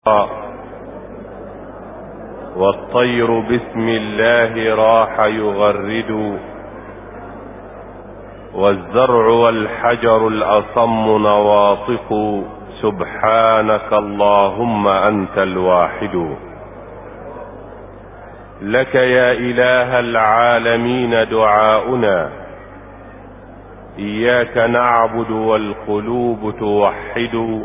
والطير بسم الله راح يغرد، والزرع والحجر الأصم نواطق، سبحانك اللهم أنت الواحد. لك يا إله العالمين دعاؤنا، إياك نعبد والقلوب توحد،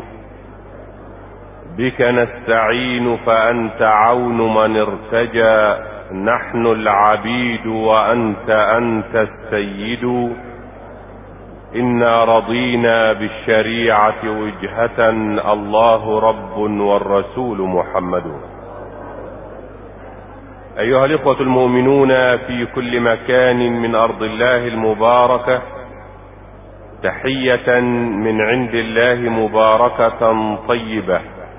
بك نستعين فأنت عون من ارتجى، نحن العبيد وأنت السيد. إنا رضينا بالشريعة وجهة، الله رب والرسول محمد. أيها الإخوة المؤمنون في كل مكان من أرض الله المباركة، تحية من عند الله مباركة طيبة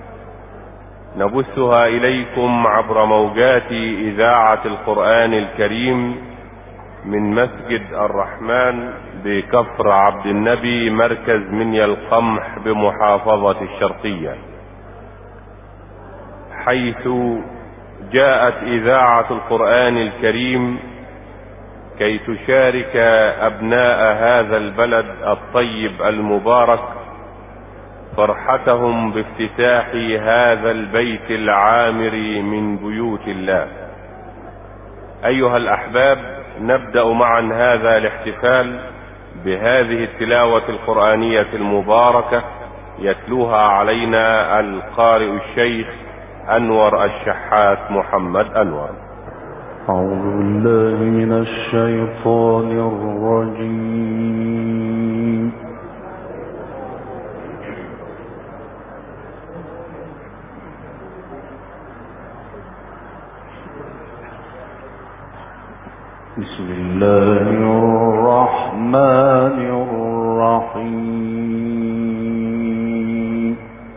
نبثها إليكم عبر موجات إذاعة القرآن الكريم من مسجد الرحمن بكفر عبد النبي، مركز منيا القمح بمحافظة الشرقية، حيث جاءت إذاعة القرآن الكريم كي تشارك أبناء هذا البلد الطيب المبارك فرحتهم بافتتاح هذا البيت العامر من بيوت الله. أيها الأحباب، نبدأ معا هذا الاحتفال بهذه التلاوة القرآنية المباركة يتلوها علينا القارئ الشيخ أنور الشحات محمد أنور. أعوذ بالله من الشيطان الرجيم. بسم الله الرحمن الرحيم.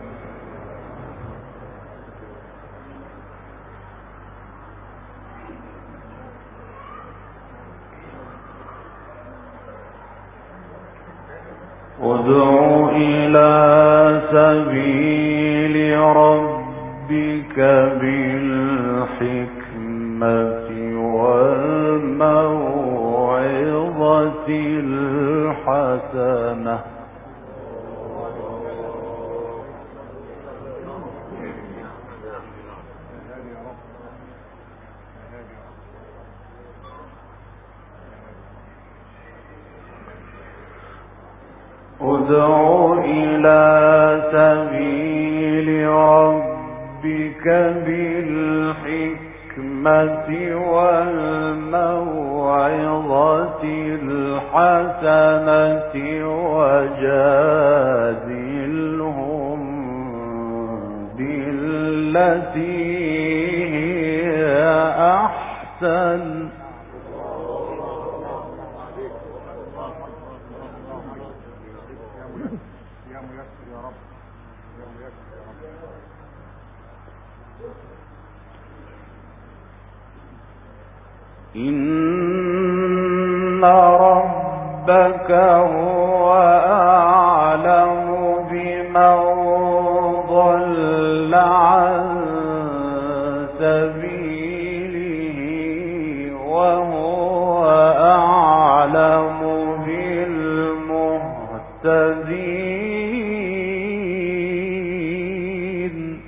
ادع إلى سبيل ربك بالحكمة والموعظة الحسنة ادع إلى سبيل ربك بالحكمة والموعظة الحسنة وجادلهم بالتي هي أحسن. إن ربك هو أعلم بمن ضل عن سبيله وهو أعلم بالمهتدين.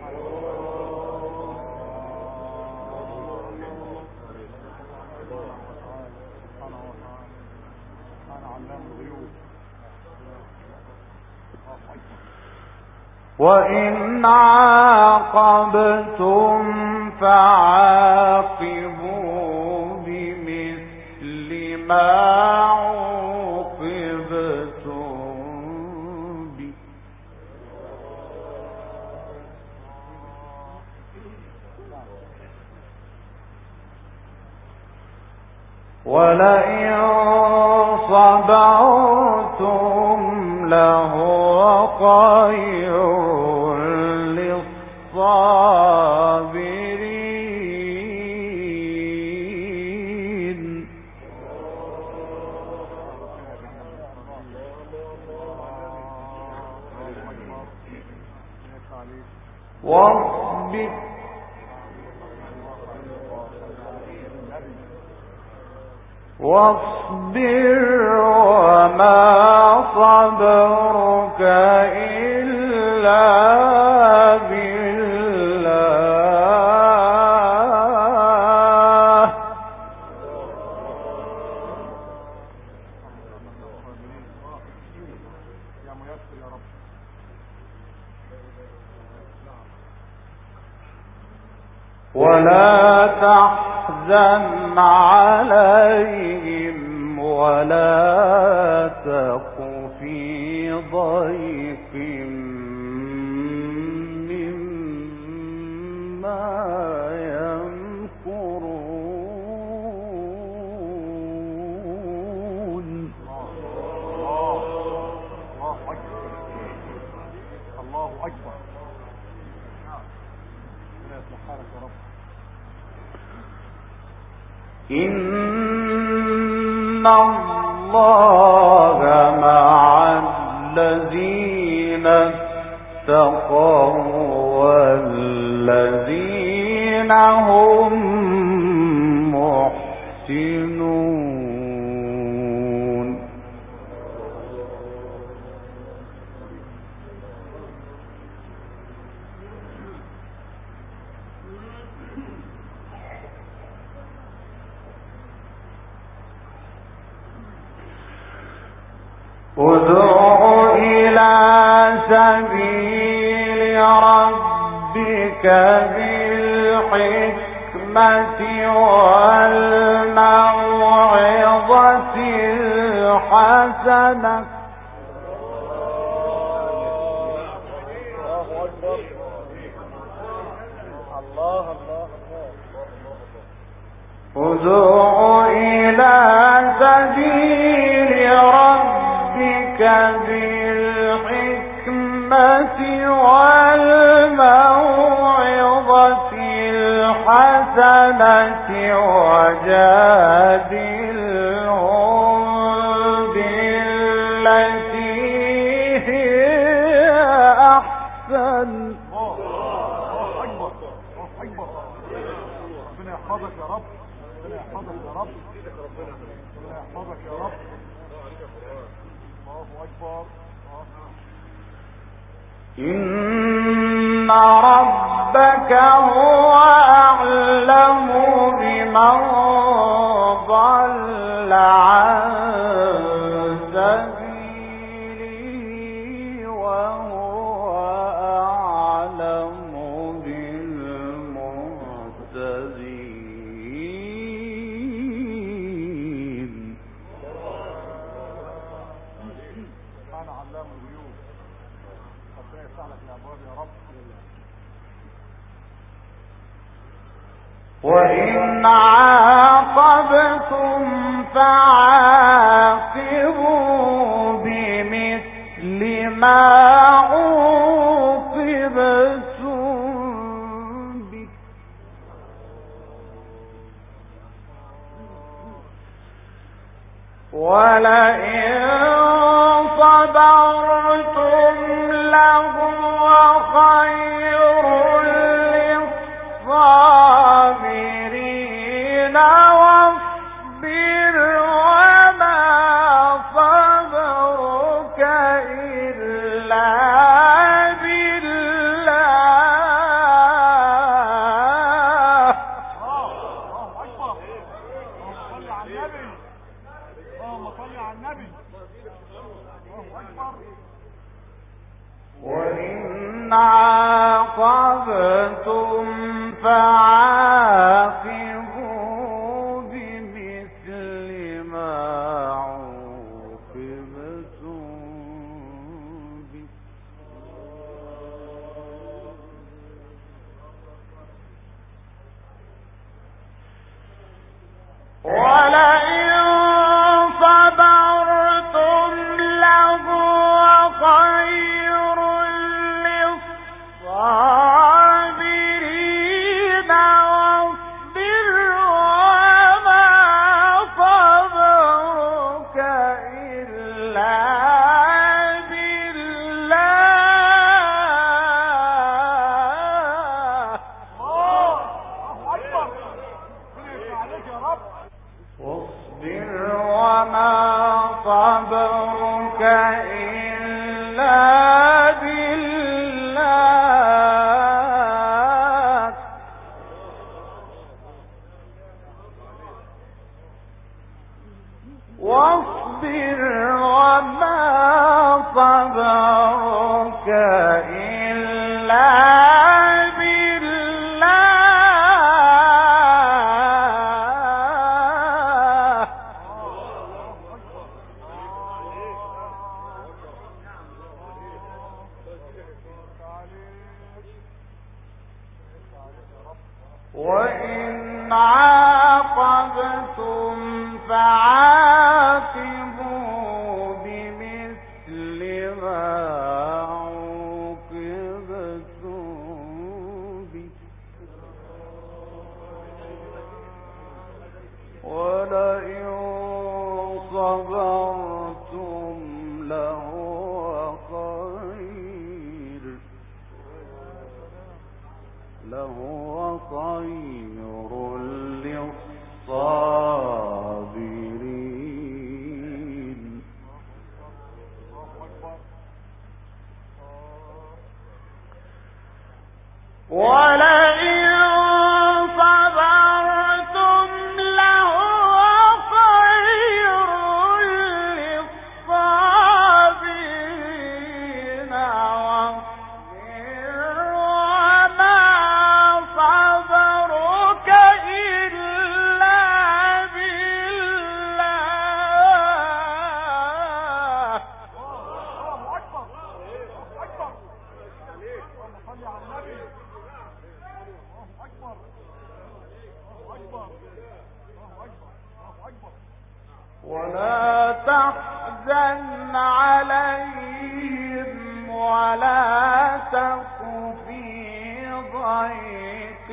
وإن عاقبتم فعاقبوا بمثل ما عوقبتم به، ولئن صبرتم لهو خير للصابرين. واصبر وما صبرك إلا بالله ولا تحزن عليهم ولا تك في ضيق مما يمكرون. الله أكبر. إن الله مع الذين اتقوا والذين هم محسنون. ادع إلى سبيل ربك بالحكمة والموعظة الحسنة ادع إلى سبيل ربك بالحكمة والموعظة الحسنة وجادلهم بالتي هي أحسن. الله أكبر. ربنا يحفظك يا رب. ربنا يحفظك يا رب. ربنا يحفظك يا رب. الله أكبر. إن ربك هو أعلم بمن ضل عن سبيله وهو أعلم بالمهتدين. أنا علام الغيوب. ربنا يفتح لك الأبواب يا رب. وإن عاقبتم فعاقبوا بمثل ما عوقبتم به ولئن صبرتم لهو خير للصابرين واصبر وما صبرك إلا بالله. الله أكبر. صل على النبي. اللهم صل على النبي. الله أكبر. وإن عاقبتم فعاقبوا بمثل ما عوقبتم به ولئن صبرتم لهو خير للصابرين صبرك إلا بالله واصبر وما صبرك إلا وإن عاقبتم فعاقبوا بمثل ما عوقبتم به ولئن صبرتم لهو خير للصابرين ولئن صبرتم لهو خير للصابرين ولا تحزن عليهم ولا تك في ضيق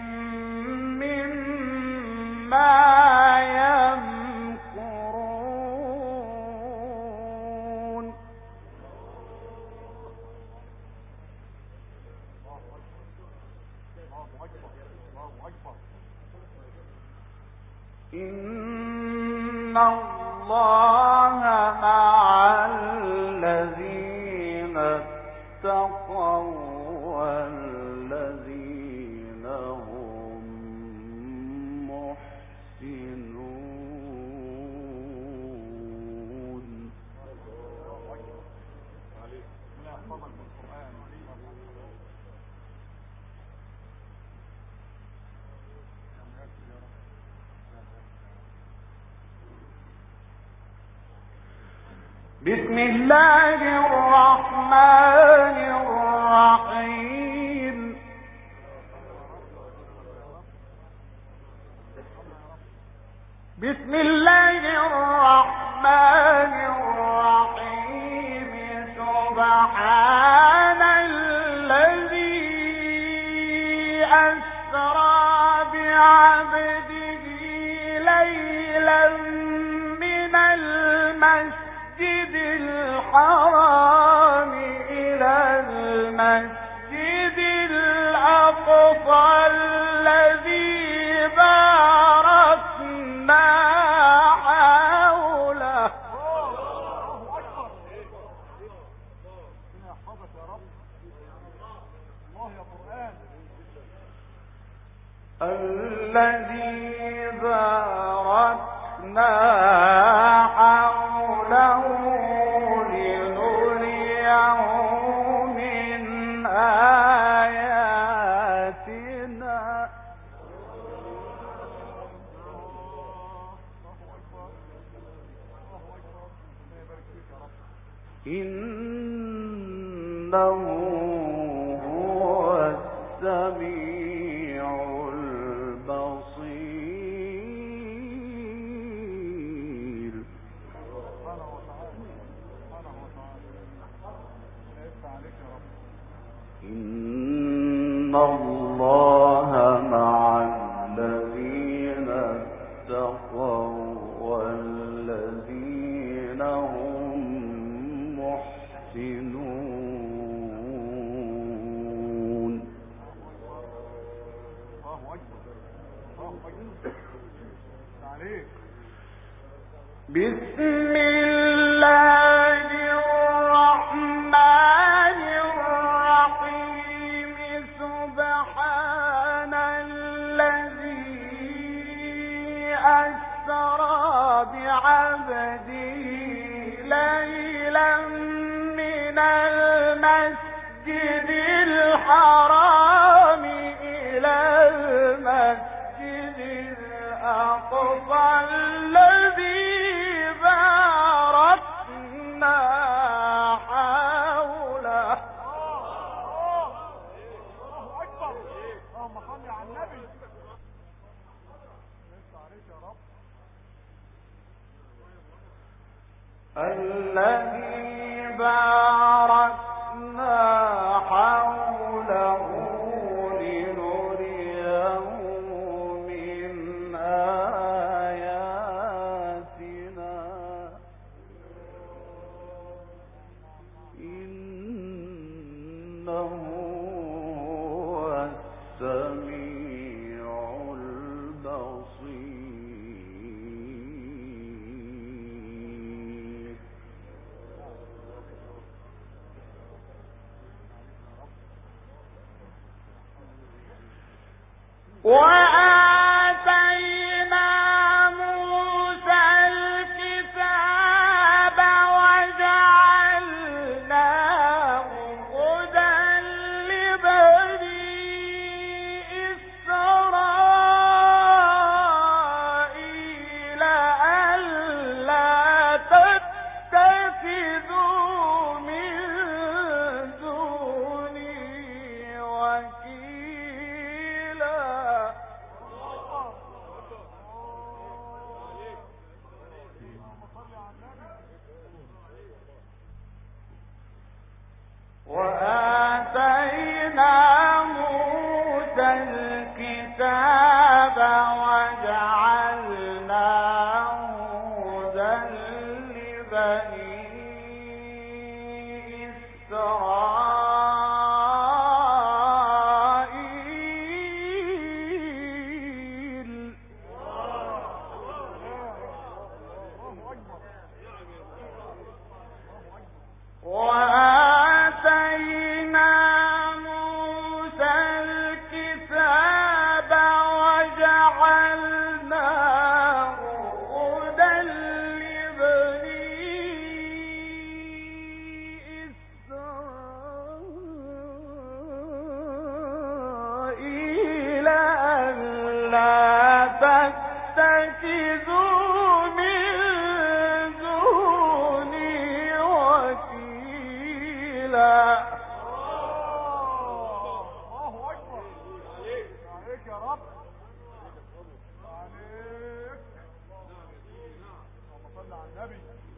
مما يمكرون إن الله مع الذين اتقوا والذين هم محسنون بسم الله الرحمن الرحيم بسم الله الرحمن الرحيم سبحان الذي أسرى بعبده ليلا من المسجد الحرام إلى المسجد الأقصى الذي باركنا حوله الذي باركنا حوله لنريه من آياتنا إنه هو السميع البصير إن الله مع الذين اتقوا والذين هم محسنون بسم الله على النبي. لسه عليك يا رب. الذي باركنا حوله لنريه من آياتنا إنه هو السميع البصير. وآتينا موسى الكتاب وجعلناه هدى لبني إسرائيل ألا تتخذوا من دوني وكيلا. وآتينا موسى الكتاب وجعلناه هدى لبني إسرائيل وآتينا موسى الكتاب وجعلناه هدى لبني إسرائيل ألا تتخذوا من دوني وكيلا. الله أكبر. عليك يا رب. عليك. اللهم صل على النبي.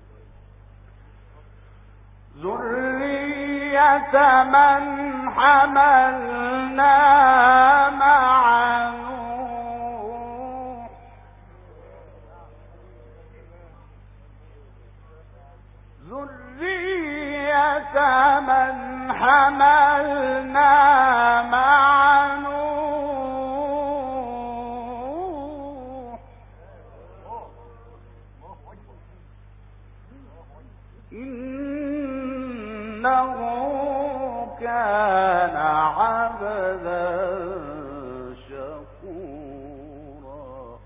ذرية من حملنا مع نوح ذرية من حملنا مع نوح إنه كان عبدا شكورا.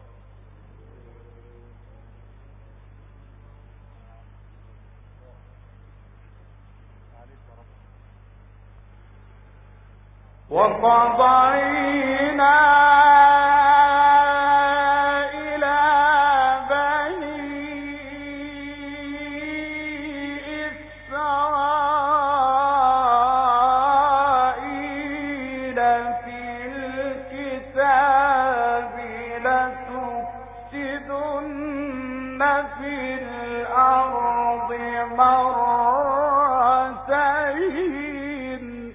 وقضينا إلى بني إسرائيل في الكتاب لتفسدن في الأرض مرتين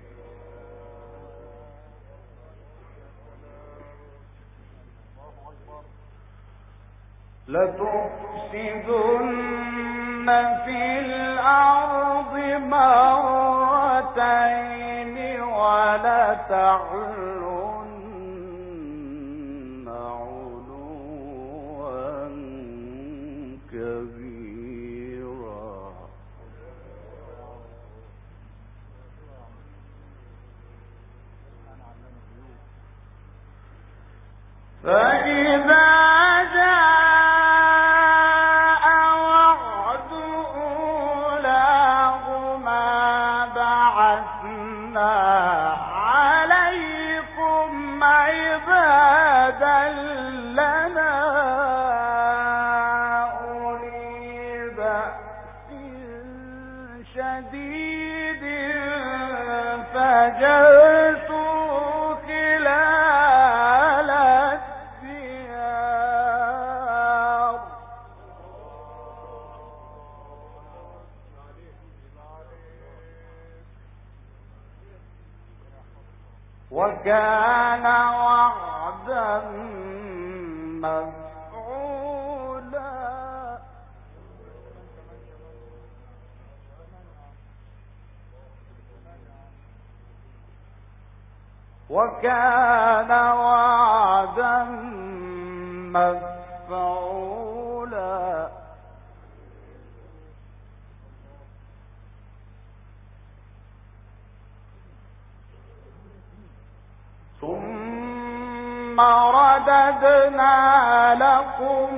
لتفسدن في الأرض مرتين ولتعلن علوا كبيرا. فإذا جاء وعد أولاهما بعثنا عليكم عبادا لنا أولي بأس شديد فجاسوا خلال وكان وعدا مفعولا وكان وعدا مفعولا ثم رددنا لكم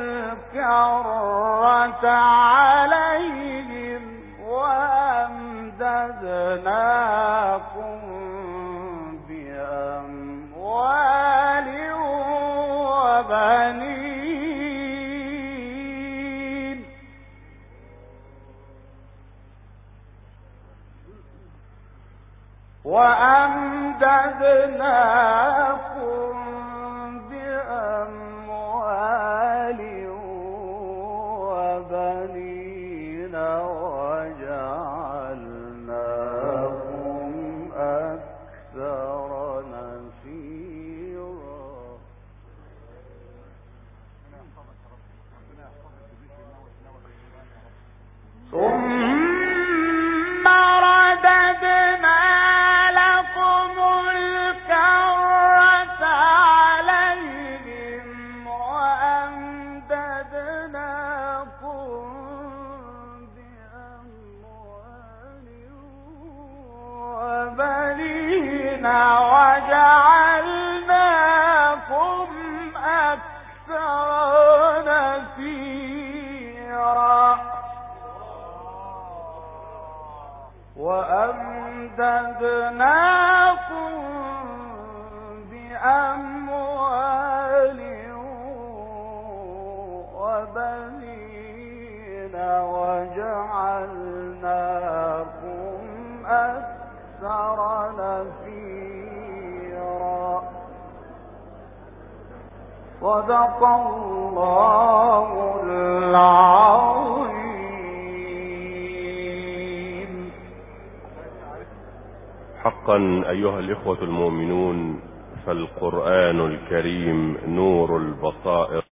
الكرة عليهم وأمددناكم بأموال وبنين وأمددناكم بأموال وبنين وجعلناكم أكثر نفيرا ثم رددنا لكم الكرة عليهم وأمددناكم بأموال وبنين وجعلناكم أكثر نفيرا وأمددناكم بأموال وبنين وجعلناكم أكثر نفيرا صدق الله العظيم. حقا أيها الإخوة المؤمنون، فالقرآن الكريم نور البصائر